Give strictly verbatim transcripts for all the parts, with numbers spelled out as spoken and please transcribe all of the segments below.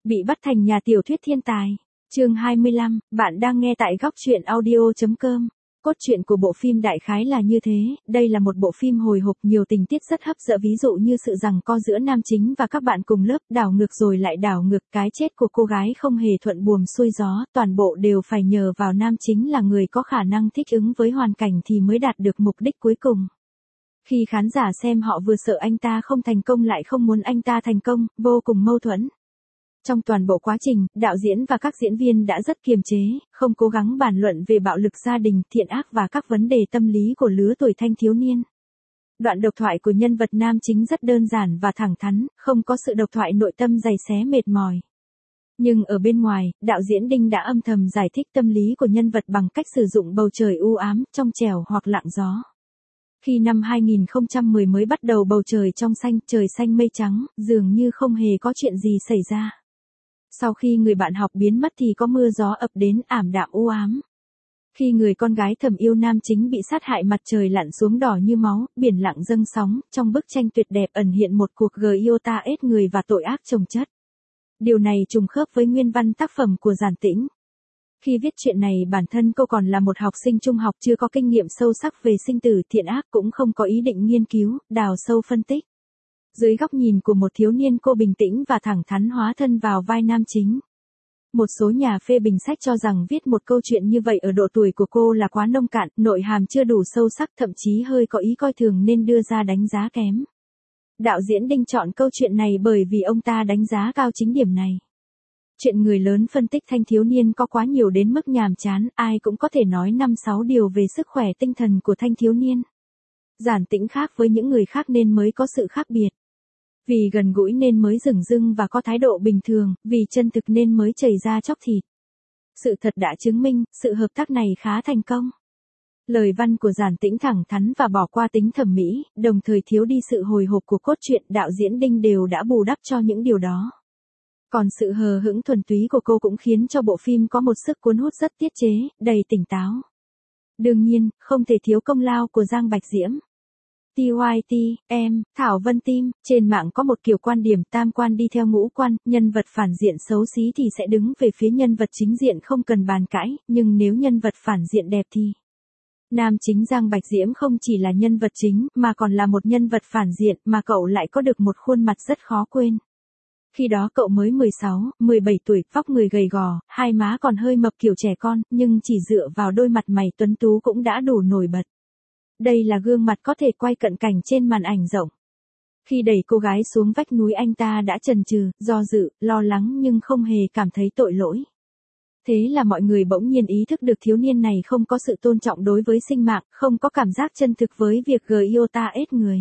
Bị bắt thành nhà tiểu thuyết thiên tài. Chương hai mươi lăm, bạn đang nghe tại góc truyện audio chấm com. Cốt truyện của bộ phim đại khái là như thế, đây là một bộ phim hồi hộp nhiều tình tiết rất hấp dẫn, ví dụ như sự giằng co giữa nam chính và các bạn cùng lớp, đảo ngược rồi lại đảo ngược, cái chết của cô gái không hề thuận buồm xuôi gió, toàn bộ đều phải nhờ vào nam chính là người có khả năng thích ứng với hoàn cảnh thì mới đạt được mục đích cuối cùng. Khi khán giả xem họ vừa sợ anh ta không thành công lại không muốn anh ta thành công, vô cùng mâu thuẫn. Trong toàn bộ quá trình, đạo diễn và các diễn viên đã rất kiềm chế, không cố gắng bàn luận về bạo lực gia đình, thiện ác và các vấn đề tâm lý của lứa tuổi thanh thiếu niên. Đoạn độc thoại của nhân vật nam chính rất đơn giản và thẳng thắn, không có sự độc thoại nội tâm dày xé mệt mỏi. Nhưng ở bên ngoài, đạo diễn Đinh đã âm thầm giải thích tâm lý của nhân vật bằng cách sử dụng bầu trời u ám, trong trẻo hoặc lặng gió. Khi năm hai nghìn không trăm mười mới bắt đầu, bầu trời trong xanh, trời xanh mây trắng, dường như không hề có chuyện gì xảy ra. Sau khi người bạn học biến mất thì có mưa gió ập đến, ảm đạm u ám. Khi người con gái thầm yêu nam chính bị sát hại, mặt trời lặn xuống đỏ như máu, biển lặng dâng sóng, trong bức tranh tuyệt đẹp ẩn hiện một cuộc Giota ết người và tội ác chồng chất. Điều này trùng khớp với nguyên văn tác phẩm của Giản Tĩnh. Khi viết chuyện này, bản thân cô còn là một học sinh trung học, chưa có kinh nghiệm sâu sắc về sinh tử thiện ác, cũng không có ý định nghiên cứu, đào sâu phân tích. Dưới góc nhìn của một thiếu niên, cô bình tĩnh và thẳng thắn hóa thân vào vai nam chính. Một số nhà phê bình sách cho rằng viết một câu chuyện như vậy ở độ tuổi của cô là quá nông cạn, nội hàm chưa đủ sâu sắc, thậm chí hơi có ý coi thường nên đưa ra đánh giá kém. Đạo diễn Đinh chọn câu chuyện này bởi vì ông ta đánh giá cao chính điểm này. Chuyện người lớn phân tích thanh thiếu niên có quá nhiều đến mức nhàm chán, ai cũng có thể nói năm sáu điều về sức khỏe tinh thần của thanh thiếu niên. Giản Tĩnh khác với những người khác nên mới có sự khác biệt. Vì gần gũi nên mới dửng dưng và có thái độ bình thường, vì chân thực nên mới chảy ra chóc thịt. Sự thật đã chứng minh, sự hợp tác này khá thành công. Lời văn của Giản Tĩnh thẳng thắn và bỏ qua tính thẩm mỹ, đồng thời thiếu đi sự hồi hộp của cốt truyện, đạo diễn Đinh đều đã bù đắp cho những điều đó. Còn sự hờ hững thuần túy của cô cũng khiến cho bộ phim có một sức cuốn hút rất tiết chế, đầy tỉnh táo. Đương nhiên, không thể thiếu công lao của Giang Bạch Diễm. tê i tê, em, Thảo Vân Tim, trên mạng có một kiểu quan điểm tam quan đi theo ngũ quan, nhân vật phản diện xấu xí thì sẽ đứng về phía nhân vật chính diện không cần bàn cãi, nhưng nếu nhân vật phản diện đẹp thì... Nam chính Giang Bạch Diễm không chỉ là nhân vật chính, mà còn là một nhân vật phản diện, mà cậu lại có được một khuôn mặt rất khó quên. Khi đó cậu mới mười sáu, mười bảy tuổi, vóc người gầy gò, hai má còn hơi mập kiểu trẻ con, nhưng chỉ dựa vào đôi mặt mày tuấn tú cũng đã đủ nổi bật. Đây là gương mặt có thể quay cận cảnh trên màn ảnh rộng. Khi đẩy cô gái xuống vách núi, anh ta đã chần chừ, do dự, lo lắng nhưng không hề cảm thấy tội lỗi. Thế là mọi người bỗng nhiên ý thức được thiếu niên này không có sự tôn trọng đối với sinh mạng, không có cảm giác chân thực với việc Giota ết người.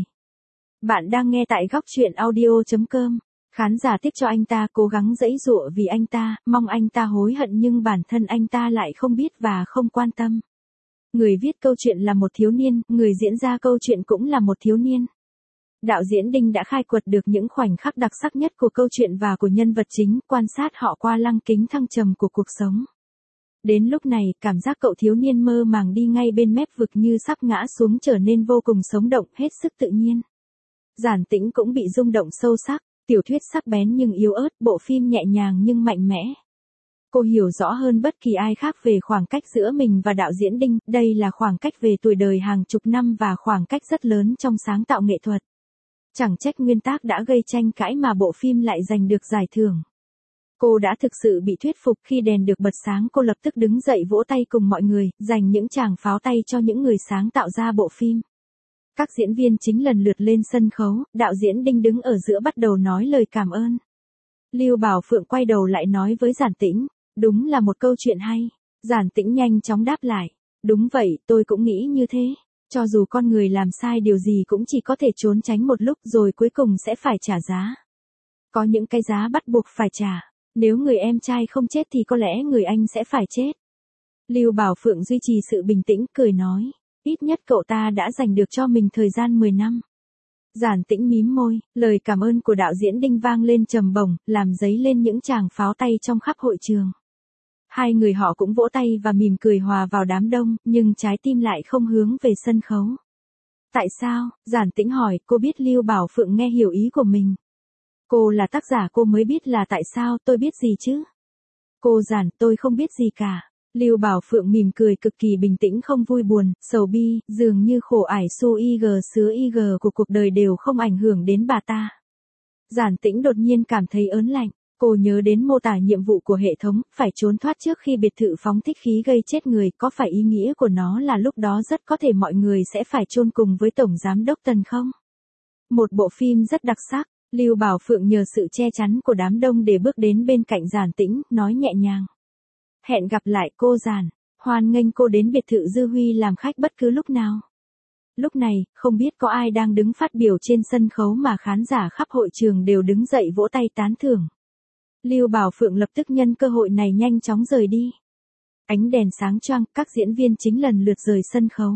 Bạn đang nghe tại góc truyện audio chấm com. Khán giả tiếc cho anh ta, cố gắng giãy giụa vì anh ta, mong anh ta hối hận nhưng bản thân anh ta lại không biết và không quan tâm. Người viết câu chuyện là một thiếu niên, người diễn ra câu chuyện cũng là một thiếu niên. Đạo diễn Đinh đã khai quật được những khoảnh khắc đặc sắc nhất của câu chuyện và của nhân vật chính, quan sát họ qua lăng kính thăng trầm của cuộc sống. Đến lúc này, cảm giác cậu thiếu niên mơ màng đi ngay bên mép vực như sắp ngã xuống trở nên vô cùng sống động, hết sức tự nhiên. Giản Tĩnh cũng bị rung động sâu sắc, tiểu thuyết sắc bén nhưng yếu ớt, bộ phim nhẹ nhàng nhưng mạnh mẽ. Cô hiểu rõ hơn bất kỳ ai khác về khoảng cách giữa mình và đạo diễn Đinh, đây là khoảng cách về tuổi đời hàng chục năm và khoảng cách rất lớn trong sáng tạo nghệ thuật. Chẳng trách nguyên tác đã gây tranh cãi mà bộ phim lại giành được giải thưởng. Cô đã thực sự bị thuyết phục, khi đèn được bật sáng cô lập tức đứng dậy vỗ tay cùng mọi người, dành những tràng pháo tay cho những người sáng tạo ra bộ phim. Các diễn viên chính lần lượt lên sân khấu, đạo diễn Đinh đứng ở giữa bắt đầu nói lời cảm ơn. Lưu Bảo Phượng quay đầu lại nói với Giản Tĩnh, đúng là một câu chuyện hay. Giản Tĩnh nhanh chóng đáp lại, đúng vậy, tôi cũng nghĩ như thế. Cho dù con người làm sai điều gì cũng chỉ có thể trốn tránh một lúc rồi cuối cùng sẽ phải trả giá. Có những cái giá bắt buộc phải trả. Nếu người em trai không chết thì có lẽ người anh sẽ phải chết. Lưu Bảo Phượng duy trì sự bình tĩnh, cười nói, ít nhất cậu ta đã dành được cho mình thời gian mười năm. Giản Tĩnh mím môi, lời cảm ơn của đạo diễn Đinh vang lên trầm bổng, làm dấy lên những tràng pháo tay trong khắp hội trường. Hai người họ cũng vỗ tay và mỉm cười hòa vào đám đông, nhưng trái tim lại không hướng về sân khấu. Tại sao? Giản Tĩnh hỏi, cô biết Lưu Bảo Phượng nghe hiểu ý của mình. Cô là tác giả cô mới biết là tại sao tôi biết gì chứ? Cô Giản, tôi không biết gì cả. Lưu Bảo Phượng mỉm cười cực kỳ bình tĩnh không vui buồn, sầu bi, dường như khổ ải su y gờ sứa y gờ của cuộc đời đều không ảnh hưởng đến bà ta. Giản Tĩnh đột nhiên cảm thấy ớn lạnh. Cô nhớ đến mô tả nhiệm vụ của hệ thống, phải trốn thoát trước khi biệt thự phóng thích khí gây chết người, có phải ý nghĩa của nó là lúc đó rất có thể mọi người sẽ phải chôn cùng với Tổng Giám đốc Tần không? Một bộ phim rất đặc sắc, Lưu Bảo Phượng nhờ sự che chắn của đám đông để bước đến bên cạnh Giản Tĩnh, nói nhẹ nhàng. Hẹn gặp lại cô Giản, hoan nghênh cô đến biệt thự Dư Huy làm khách bất cứ lúc nào. Lúc này, không biết có ai đang đứng phát biểu trên sân khấu mà khán giả khắp hội trường đều đứng dậy vỗ tay tán thưởng. Lưu Bảo Phượng lập tức nhân cơ hội này nhanh chóng rời đi. Ánh đèn sáng choang, các diễn viên chính lần lượt rời sân khấu.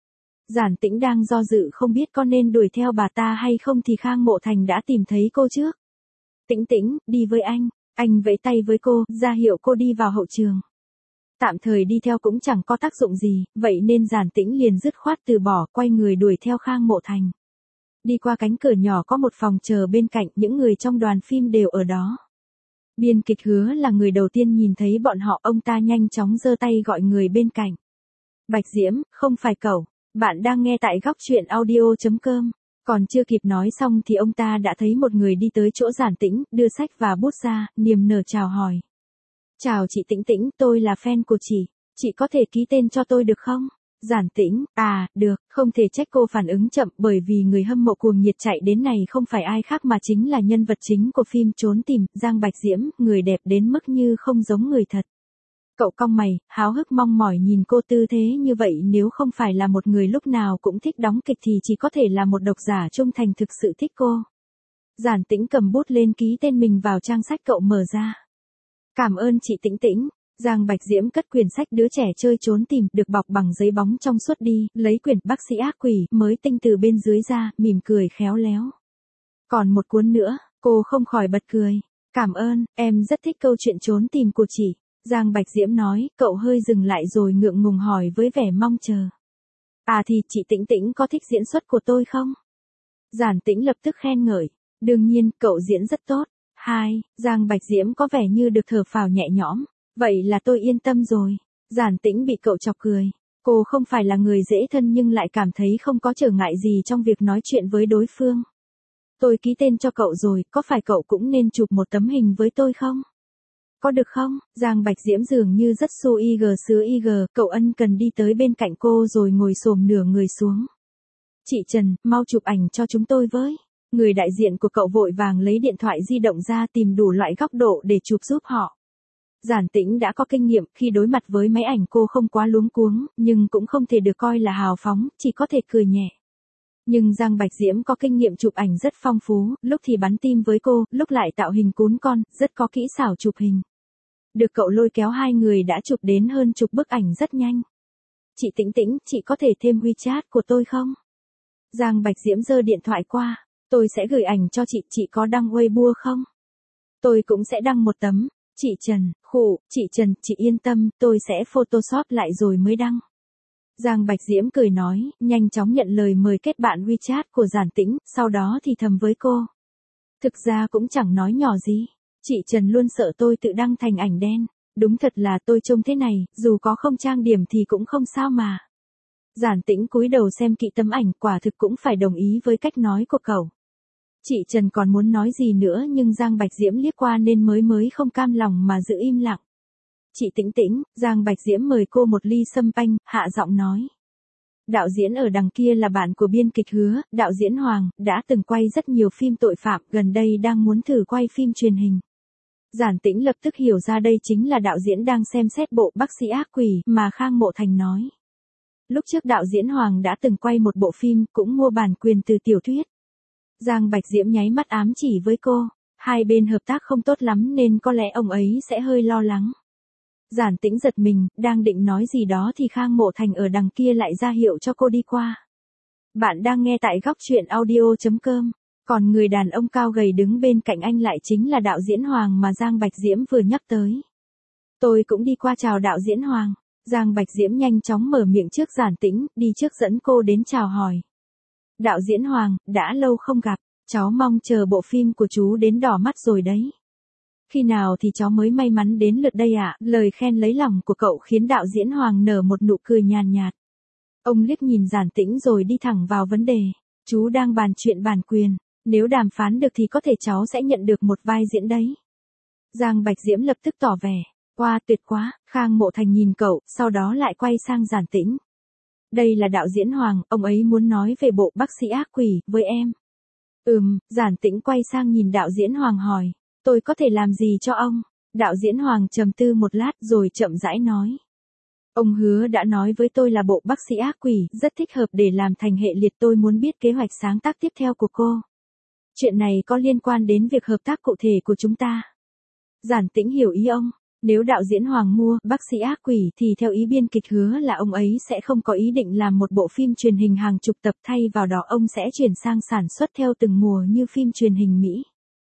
Giản Tĩnh đang do dự không biết có nên đuổi theo bà ta hay không thì Khang Mộ Thành đã tìm thấy cô trước. Tĩnh Tĩnh, đi với anh. Anh vẫy tay với cô, ra hiệu cô đi vào hậu trường. Tạm thời đi theo cũng chẳng có tác dụng gì, vậy nên Giản Tĩnh liền dứt khoát từ bỏ, quay người đuổi theo Khang Mộ Thành. Đi qua cánh cửa nhỏ có một phòng chờ bên cạnh, những người trong đoàn phim đều ở đó. Biên kịch Hứa là người đầu tiên nhìn thấy bọn họ, ông ta nhanh chóng giơ tay gọi người bên cạnh. Bạch Diễm, không phải cậu, bạn đang nghe tại góc truyện audio chấm com. Còn chưa kịp nói xong thì ông ta đã thấy một người đi tới chỗ Giản Tĩnh, đưa sách và bút ra, niềm nở chào hỏi. Chào chị Tĩnh Tĩnh, tôi là fan của chị, chị có thể ký tên cho tôi được không? Giản Tĩnh, à, được, không thể trách cô phản ứng chậm bởi vì người hâm mộ cuồng nhiệt chạy đến này không phải ai khác mà chính là nhân vật chính của phim Trốn Tìm, Giang Bạch Diễm, người đẹp đến mức như không giống người thật. Cậu cong mày, háo hức mong mỏi nhìn cô tư thế như vậy, nếu không phải là một người lúc nào cũng thích đóng kịch thì chỉ có thể là một độc giả trung thành thực sự thích cô. Giản Tĩnh cầm bút lên ký tên mình vào trang sách cậu mở ra. Cảm ơn chị Tĩnh Tĩnh. Giang Bạch Diễm cất quyển sách Đứa trẻ chơi trốn tìm, được bọc bằng giấy bóng trong suốt đi, lấy quyển Bác sĩ ác quỷ mới tinh từ bên dưới ra, mỉm cười khéo léo. Còn một cuốn nữa, cô không khỏi bật cười. Cảm ơn, em rất thích câu chuyện trốn tìm của chị. Giang Bạch Diễm nói, cậu hơi dừng lại rồi ngượng ngùng hỏi với vẻ mong chờ. À thì chị Tĩnh Tĩnh có thích diễn xuất của tôi không? Giản Tĩnh lập tức khen ngợi. Đương nhiên, cậu diễn rất tốt. Hai, Giang Bạch Diễm có vẻ như được thở phào nhẹ nhõm. Vậy là tôi yên tâm rồi. Giản Tĩnh bị cậu chọc cười. Cô không phải là người dễ thân nhưng lại cảm thấy không có trở ngại gì trong việc nói chuyện với đối phương. Tôi ký tên cho cậu rồi, có phải cậu cũng nên chụp một tấm hình với tôi không? Có được không? Giang Bạch Diễm dường như rất su y gờ sứa y gờ, cậu ân cần đi tới bên cạnh cô rồi ngồi xổm nửa người xuống. Chị Trần, mau chụp ảnh cho chúng tôi với. Người đại diện của cậu vội vàng lấy điện thoại di động ra tìm đủ loại góc độ để chụp giúp họ. Giản Tĩnh đã có kinh nghiệm, khi đối mặt với máy ảnh cô không quá luống cuống, nhưng cũng không thể được coi là hào phóng, chỉ có thể cười nhẹ. Nhưng Giang Bạch Diễm có kinh nghiệm chụp ảnh rất phong phú, lúc thì bắn tim với cô, lúc lại tạo hình cún con, rất có kỹ xảo chụp hình. Được cậu lôi kéo hai người đã chụp đến hơn chục bức ảnh rất nhanh. Chị Tĩnh Tĩnh, chị có thể thêm WeChat của tôi không? Giang Bạch Diễm giơ điện thoại qua, tôi sẽ gửi ảnh cho chị, chị có đăng Weibo không? Tôi cũng sẽ đăng một tấm. Chị Trần, khụ, chị Trần, chị yên tâm, tôi sẽ Photoshop lại rồi mới đăng. Giang Bạch Diễm cười nói, nhanh chóng nhận lời mời kết bạn WeChat của Giản Tĩnh, sau đó thì thầm với cô. Thực ra cũng chẳng nói nhỏ gì. Chị Trần luôn sợ tôi tự đăng thành ảnh đen. Đúng thật là tôi trông thế này, dù có không trang điểm thì cũng không sao mà. Giản Tĩnh cúi đầu xem kỹ tấm ảnh, quả thực cũng phải đồng ý với cách nói của cậu. Chị Trần còn muốn nói gì nữa nhưng Giang Bạch Diễm liếc qua nên mới mới không cam lòng mà giữ im lặng. Chị Tĩnh Tĩnh, Giang Bạch Diễm mời cô một ly sâm panh, hạ giọng nói. Đạo diễn ở đằng kia là bạn của biên kịch Hứa, đạo diễn Hoàng, đã từng quay rất nhiều phim tội phạm, gần đây đang muốn thử quay phim truyền hình. Giản Tĩnh lập tức hiểu ra đây chính là đạo diễn đang xem xét bộ Bác sĩ ác quỷ mà Khang Mộ Thành nói. Lúc trước đạo diễn Hoàng đã từng quay một bộ phim, cũng mua bản quyền từ tiểu thuyết. Giang Bạch Diễm nháy mắt ám chỉ với cô, hai bên hợp tác không tốt lắm nên có lẽ ông ấy sẽ hơi lo lắng. Giản Tĩnh giật mình, đang định nói gì đó thì Khang Mộ Thành ở đằng kia lại ra hiệu cho cô đi qua. Bạn đang nghe tại góc truyện audio chấm com, còn người đàn ông cao gầy đứng bên cạnh anh lại chính là đạo diễn Hoàng mà Giang Bạch Diễm vừa nhắc tới. Tôi cũng đi qua chào đạo diễn Hoàng. Giang Bạch Diễm nhanh chóng mở miệng trước Giản Tĩnh, đi trước dẫn cô đến chào hỏi. Đạo diễn Hoàng, đã lâu không gặp. Cháu mong chờ bộ phim của chú đến đỏ mắt rồi đấy. Khi nào thì cháu mới may mắn đến lượt đây ạ? Lời khen lấy lòng của cậu khiến đạo diễn Hoàng nở một nụ cười nhàn nhạt. Ông liếc nhìn Giản Tĩnh rồi đi thẳng vào vấn đề. Chú đang bàn chuyện bản quyền. Nếu đàm phán được thì có thể cháu sẽ nhận được một vai diễn đấy. Giang Bạch Diễm lập tức tỏ vẻ. Wow, tuyệt quá. Khang Mộ Thành nhìn cậu, sau đó lại quay sang Giản Tĩnh. Đây là đạo diễn Hoàng, ông ấy muốn nói về bộ Bác sĩ ác quỷ với em. Ừm, Giản Tĩnh quay sang nhìn đạo diễn Hoàng hỏi. Tôi có thể làm gì cho ông? Đạo diễn Hoàng trầm tư một lát rồi chậm rãi nói. Ông hứa đã nói với tôi là bộ Bác sĩ ác quỷ rất thích hợp để làm thành hệ liệt, tôi muốn biết kế hoạch sáng tác tiếp theo của cô. Chuyện này có liên quan đến việc hợp tác cụ thể của chúng ta. Giản Tĩnh hiểu ý ông. Nếu đạo diễn Hoàng mua Bác sĩ ác quỷ thì theo ý biên kịch hứa là ông ấy sẽ không có ý định làm một bộ phim truyền hình hàng chục tập, thay vào đó ông sẽ chuyển sang sản xuất theo từng mùa như phim truyền hình Mỹ.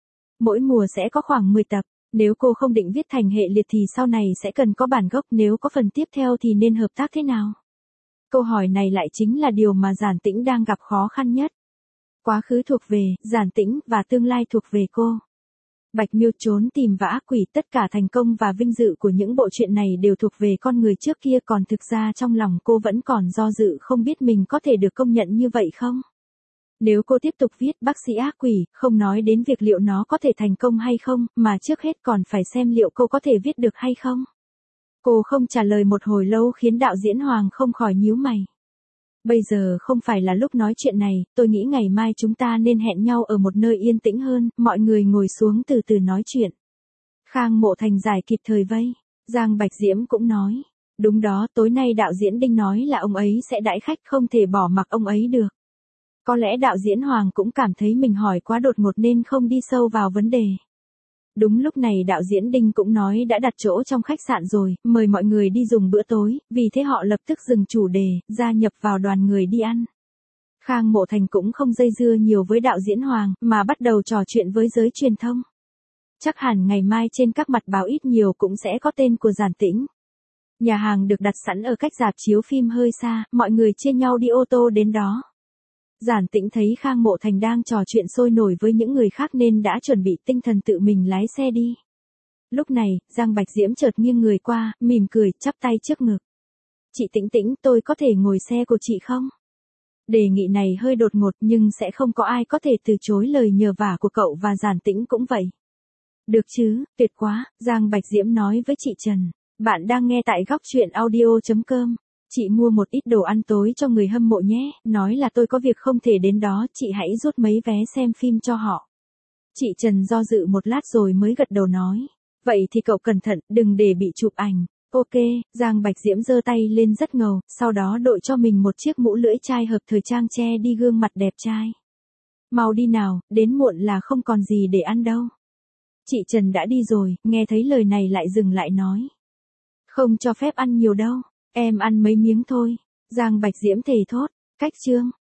Mỗi mùa sẽ có khoảng mười tập. Nếu cô không định viết thành hệ liệt thì sau này sẽ cần có bản gốc, nếu có phần tiếp theo thì nên hợp tác thế nào? Câu hỏi này lại chính là điều mà Giản Tĩnh đang gặp khó khăn nhất. Quá khứ thuộc về Giản Tĩnh và tương lai thuộc về cô. Bạch Miêu trốn tìm và ác quỷ, tất cả thành công và vinh dự của những bộ truyện này đều thuộc về con người trước kia, còn thực ra trong lòng cô vẫn còn do dự không biết mình có thể được công nhận như vậy không? Nếu cô tiếp tục viết Bác sĩ ác quỷ, không nói đến việc liệu nó có thể thành công hay không, mà trước hết còn phải xem liệu cô có thể viết được hay không. Cô không trả lời một hồi lâu khiến đạo diễn Hoàng không khỏi nhíu mày. Bây giờ không phải là lúc nói chuyện này, tôi nghĩ ngày mai chúng ta nên hẹn nhau ở một nơi yên tĩnh hơn, mọi người ngồi xuống từ từ nói chuyện. Khang Mộ Thành giải kịp thời vây. Giang Bạch Diễm cũng nói. Đúng đó, tối nay đạo diễn Đinh nói là ông ấy sẽ đãi khách, không thể bỏ mặc ông ấy được. Có lẽ đạo diễn Hoàng cũng cảm thấy mình hỏi quá đột ngột nên không đi sâu vào vấn đề. Đúng lúc này đạo diễn Đinh cũng nói đã đặt chỗ trong khách sạn rồi, mời mọi người đi dùng bữa tối, vì thế họ lập tức dừng chủ đề, gia nhập vào đoàn người đi ăn. Khang Mộ Thành cũng không dây dưa nhiều với đạo diễn Hoàng, mà bắt đầu trò chuyện với giới truyền thông. Chắc hẳn ngày mai trên các mặt báo ít nhiều cũng sẽ có tên của Giản Tĩnh. Nhà hàng được đặt sẵn ở cách rạp chiếu phim hơi xa, mọi người chia nhau đi ô tô đến đó. Giản Tĩnh thấy Khang Mộ Thành đang trò chuyện sôi nổi với những người khác nên đã chuẩn bị tinh thần tự mình lái xe đi. Lúc này, Giang Bạch Diễm chợt nghiêng người qua, mỉm cười, chắp tay trước ngực. Chị Tĩnh Tĩnh, tôi có thể ngồi xe của chị không? Đề nghị này hơi đột ngột nhưng sẽ không có ai có thể từ chối lời nhờ vả của cậu, và Giản Tĩnh cũng vậy. Được chứ, tuyệt quá, Giang Bạch Diễm nói với chị Trần. Bạn đang nghe tại góc truyện audio chấm com. Chị mua một ít đồ ăn tối cho người hâm mộ nhé, nói là tôi có việc không thể đến đó, chị hãy rút mấy vé xem phim cho họ. Chị Trần do dự một lát rồi mới gật đầu nói. Vậy thì cậu cẩn thận, đừng để bị chụp ảnh. Ok, Giang Bạch Diễm giơ tay lên rất ngầu, sau đó đội cho mình một chiếc mũ lưỡi chai hợp thời trang che đi gương mặt đẹp trai. Mau đi nào, đến muộn là không còn gì để ăn đâu. Chị Trần đã đi rồi, nghe thấy lời này lại dừng lại nói. Không cho phép ăn nhiều đâu. Em ăn mấy miếng thôi. Giang Bạch Diễm thề thốt. Cách chương.